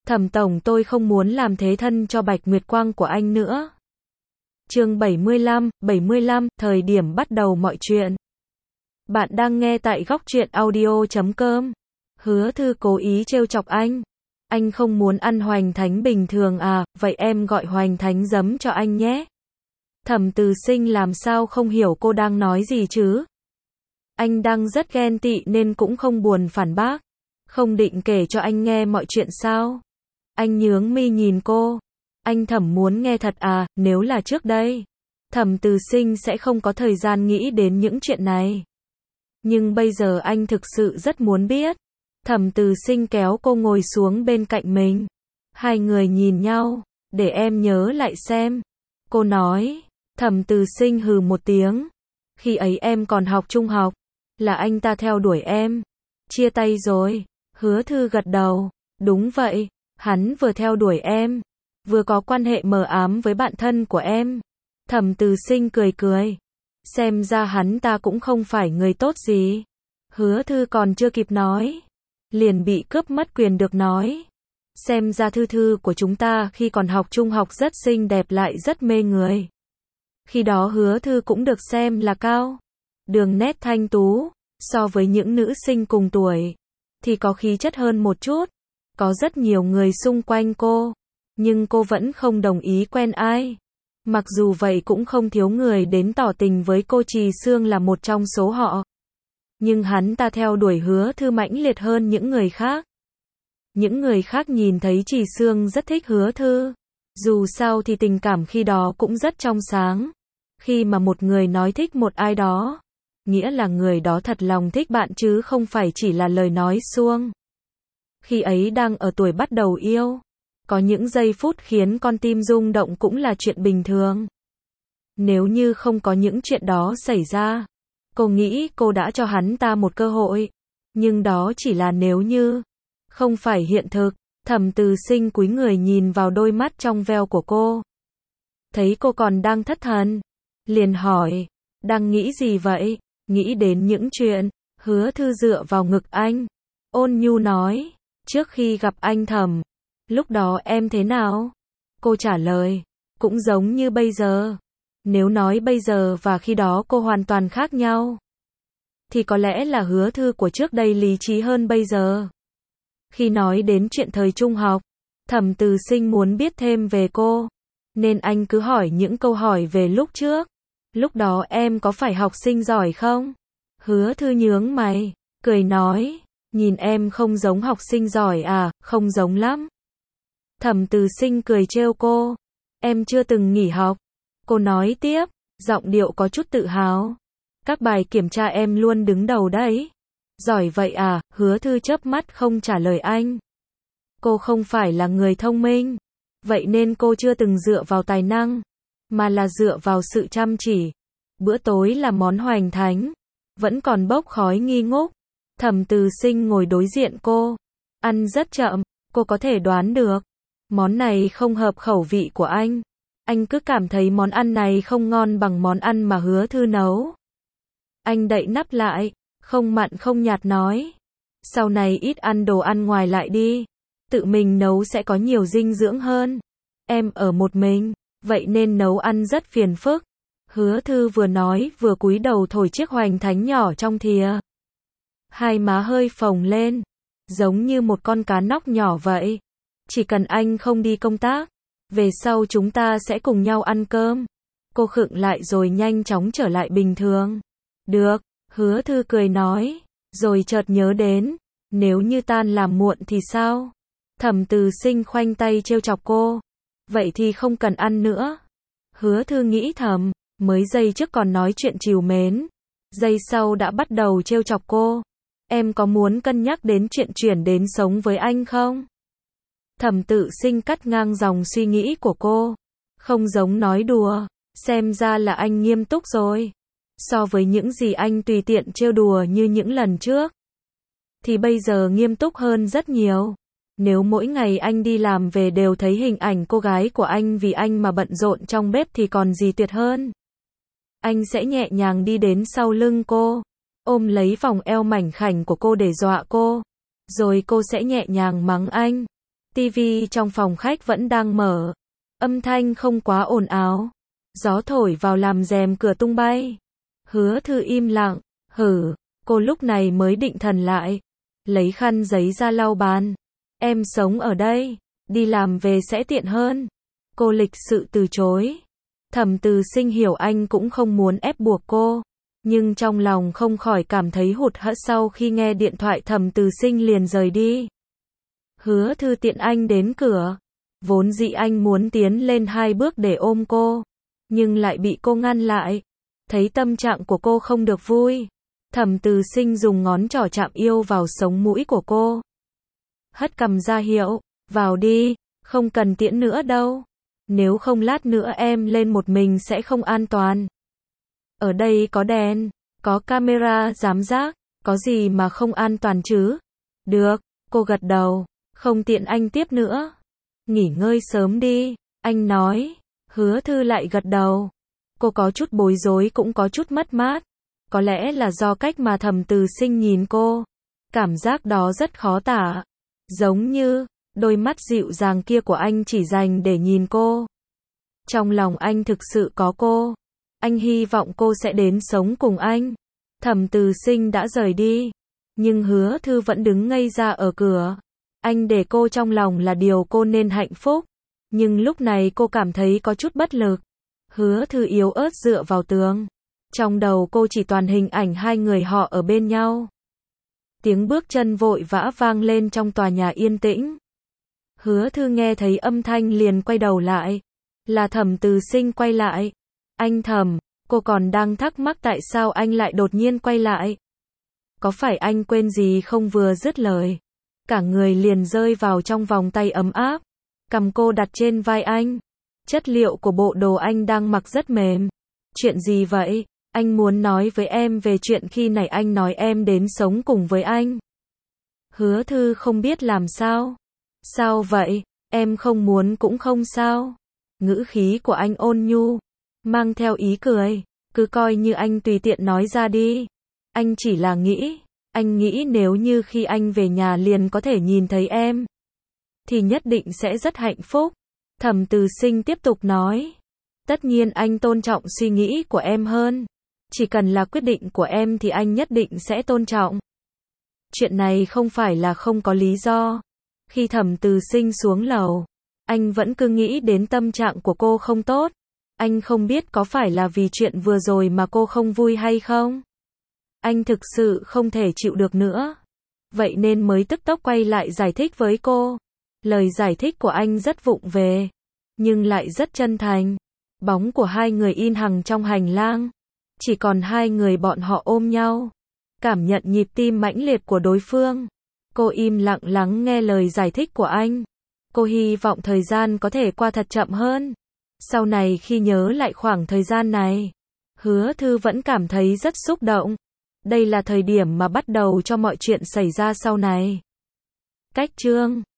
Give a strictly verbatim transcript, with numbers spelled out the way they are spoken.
Thẩm tổng, tôi không muốn làm thế thân cho Bạch Nguyệt Quang của anh nữa. Chương bảy mươi lăm, bảy mươi lăm, thời điểm bắt đầu mọi chuyện. Bạn đang nghe tại góc truyện audio chấm com. Hứa Thư cố ý trêu chọc anh. Anh không muốn ăn hoành thánh bình thường à, vậy em gọi hoành thánh giấm cho anh nhé. Thẩm Từ Sinh làm sao không hiểu cô đang nói gì chứ. Anh đang rất ghen tị nên cũng không buồn phản bác. Không định kể cho anh nghe mọi chuyện sao? Anh nhướng mi nhìn cô. Anh Thẩm muốn nghe thật à, nếu là trước đây, Thẩm Từ Sinh sẽ không có thời gian nghĩ đến những chuyện này. Nhưng bây giờ anh thực sự rất muốn biết. Thẩm Từ Sinh kéo cô ngồi xuống bên cạnh mình. Hai người nhìn nhau, để em nhớ lại xem. Cô nói. Thẩm Từ Sinh hừ một tiếng. Khi ấy em còn học trung học, là anh ta theo đuổi em. Chia tay rồi. Hứa Thư gật đầu. Đúng vậy, hắn vừa theo đuổi em, vừa có quan hệ mờ ám với bạn thân của em. Thẩm Từ Sinh cười cười. Xem ra hắn ta cũng không phải người tốt gì. Hứa Thư còn chưa kịp nói, liền bị cướp mất quyền được nói. Xem ra Thư Thư của chúng ta khi còn học trung học rất xinh đẹp lại rất mê người. Khi đó Hứa Thư cũng được xem là cao, đường nét thanh tú, so với những nữ sinh cùng tuổi, thì có khí chất hơn một chút. Có rất nhiều người xung quanh cô, nhưng cô vẫn không đồng ý quen ai. Mặc dù vậy cũng không thiếu người đến tỏ tình với cô. Trì Sương là một trong số họ. Nhưng hắn ta theo đuổi Hứa Thư mãnh liệt hơn những người khác. Những người khác nhìn thấy Trì Sương rất thích Hứa Thư. Dù sao thì tình cảm khi đó cũng rất trong sáng. Khi mà một người nói thích một ai đó, nghĩa là người đó thật lòng thích bạn chứ không phải chỉ là lời nói suông. Khi ấy đang ở tuổi bắt đầu yêu, có những giây phút khiến con tim rung động cũng là chuyện bình thường. Nếu như không có những chuyện đó xảy ra, cô nghĩ cô đã cho hắn ta một cơ hội. Nhưng đó chỉ là nếu như, không phải hiện thực. Thẩm Từ Sinh cúi người nhìn vào đôi mắt trong veo của cô. Thấy cô còn đang thất thần, liền hỏi, đang nghĩ gì vậy? Nghĩ đến những chuyện. Hứa Thư dựa vào ngực anh, ôn nhu nói, trước khi gặp anh Thẩm, lúc đó em thế nào? Cô trả lời, cũng giống như bây giờ. Nếu nói bây giờ và khi đó cô hoàn toàn khác nhau, thì có lẽ là Hứa Thư của trước đây lý trí hơn bây giờ. Khi nói đến chuyện thời trung học, Thẩm Từ Sinh muốn biết thêm về cô, nên anh cứ hỏi những câu hỏi về lúc trước. Lúc đó em có phải học sinh giỏi không? Hứa Thư nhướng mày, cười nói, nhìn em không giống học sinh giỏi à, không giống lắm. Thẩm Từ Sinh cười trêu cô, em chưa từng nghỉ học. Cô nói tiếp, giọng điệu có chút tự hào. Các bài kiểm tra em luôn đứng đầu đấy. Giỏi vậy à? Hứa Thư chớp mắt không trả lời anh. Cô không phải là người thông minh, vậy nên cô chưa từng dựa vào tài năng, mà là dựa vào sự chăm chỉ. Bữa tối là món hoành thánh, vẫn còn bốc khói nghi ngút. Thẩm Từ Sinh ngồi đối diện cô, ăn rất chậm. Cô có thể đoán được, món này không hợp khẩu vị của anh. Anh cứ cảm thấy món ăn này không ngon bằng món ăn mà Hứa Thư nấu. Anh đậy nắp lại, không mặn không nhạt nói, sau này ít ăn đồ ăn ngoài lại đi. Tự mình nấu sẽ có nhiều dinh dưỡng hơn. Em ở một mình, vậy nên nấu ăn rất phiền phức. Hứa Thư vừa nói vừa cúi đầu thổi chiếc hoành thánh nhỏ trong thìa. Hai má hơi phồng lên, giống như một con cá nóc nhỏ vậy. Chỉ cần anh không đi công tác, về sau chúng ta sẽ cùng nhau ăn cơm. Cô khựng lại rồi nhanh chóng trở lại bình thường. Được, Hứa Thư cười nói, rồi chợt nhớ đến, nếu như tan làm muộn thì sao? Thẩm Từ Sinh khoanh tay trêu chọc cô, vậy thì không cần ăn nữa. Hứa Thư nghĩ thầm, mới giây trước còn nói chuyện trìu mến, giây sau đã bắt đầu trêu chọc cô. Em có muốn cân nhắc đến chuyện chuyển đến sống với anh không? Thẩm Tự Sinh cắt ngang dòng suy nghĩ của cô, không giống nói đùa, xem ra là anh nghiêm túc rồi. So với những gì anh tùy tiện trêu đùa như những lần trước, thì bây giờ nghiêm túc hơn rất nhiều. Nếu mỗi ngày anh đi làm về đều thấy hình ảnh cô gái của anh vì anh mà bận rộn trong bếp thì còn gì tuyệt hơn. Anh sẽ nhẹ nhàng đi đến sau lưng cô, ôm lấy vòng eo mảnh khảnh của cô để dọa cô, rồi cô sẽ nhẹ nhàng mắng anh. tivi trong phòng khách vẫn đang mở. Âm thanh không quá ồn ào. Gió thổi vào làm rèm cửa tung bay. Hứa Thư im lặng. Hử, cô lúc này mới định thần lại. Lấy khăn giấy ra lau bàn. Em sống ở đây. Đi làm về sẽ tiện hơn. Cô lịch sự từ chối. Thẩm Từ Sinh hiểu anh cũng không muốn ép buộc cô. Nhưng trong lòng không khỏi cảm thấy hụt hẫng sau khi nghe điện thoại Thẩm Từ Sinh liền rời đi. Hứa Thư tiện anh đến cửa. Vốn dĩ anh muốn tiến lên hai bước để ôm cô. Nhưng lại bị cô ngăn lại. Thấy tâm trạng của cô không được vui. Thẩm Từ Sinh dùng ngón trỏ chạm yêu vào sống mũi của cô. Hất cằm ra hiệu. Vào đi. Không cần tiễn nữa đâu. Nếu không lát nữa em lên một mình sẽ không an toàn. Ở đây có đèn, có camera giám sát, có gì mà không an toàn chứ? Được, cô gật đầu, không tiện anh tiếp nữa. Nghỉ ngơi sớm đi, anh nói. Hứa Thư lại gật đầu. Cô có chút bối rối cũng có chút mất mát. Có lẽ là do cách mà Thẩm Từ Sinh nhìn cô. Cảm giác đó rất khó tả. Giống như, đôi mắt dịu dàng kia của anh chỉ dành để nhìn cô. Trong lòng anh thực sự có cô. Anh hy vọng cô sẽ đến sống cùng anh. Thẩm Từ Sinh đã rời đi. Nhưng Hứa Thư vẫn đứng ngây ra ở cửa. Anh để cô trong lòng là điều cô nên hạnh phúc. Nhưng lúc này cô cảm thấy có chút bất lực. Hứa Thư yếu ớt dựa vào tường. Trong đầu cô chỉ toàn hình ảnh hai người họ ở bên nhau. Tiếng bước chân vội vã vang lên trong tòa nhà yên tĩnh. Hứa Thư nghe thấy âm thanh liền quay đầu lại. Là Thẩm Từ Sinh quay lại. Anh Thẩm, cô còn đang thắc mắc tại sao anh lại đột nhiên quay lại. Có phải anh quên gì không? Vừa dứt lời. Cả người liền rơi vào trong vòng tay ấm áp. Cầm cô đặt trên vai anh. Chất liệu của bộ đồ anh đang mặc rất mềm. Chuyện gì vậy? Anh muốn nói với em về chuyện khi nãy anh nói em đến sống cùng với anh. Hứa Thư không biết làm sao. Sao vậy? Em không muốn cũng không sao. Ngữ khí của anh ôn nhu, mang theo ý cười. Cứ coi như anh tùy tiện nói ra đi. Anh chỉ là nghĩ. Anh nghĩ nếu như khi anh về nhà liền có thể nhìn thấy em, thì nhất định sẽ rất hạnh phúc. Thẩm Từ Sinh tiếp tục nói. Tất nhiên anh tôn trọng suy nghĩ của em hơn. Chỉ cần là quyết định của em thì anh nhất định sẽ tôn trọng. Chuyện này không phải là không có lý do. Khi Thẩm Từ Sinh xuống lầu, anh vẫn cứ nghĩ đến tâm trạng của cô không tốt. Anh không biết có phải là vì chuyện vừa rồi mà cô không vui hay không. Anh thực sự không thể chịu được nữa. Vậy nên mới tức tốc quay lại giải thích với cô. Lời giải thích của anh rất vụng về, nhưng lại rất chân thành. Bóng của hai người in hằn trong hành lang. Chỉ còn hai người bọn họ ôm nhau. Cảm nhận nhịp tim mãnh liệt của đối phương. Cô im lặng lắng nghe lời giải thích của anh. Cô hy vọng thời gian có thể qua thật chậm hơn. Sau này khi nhớ lại khoảng thời gian này, Hứa Thư vẫn cảm thấy rất xúc động. Đây là thời điểm mà bắt đầu cho mọi chuyện xảy ra sau này. Cách chương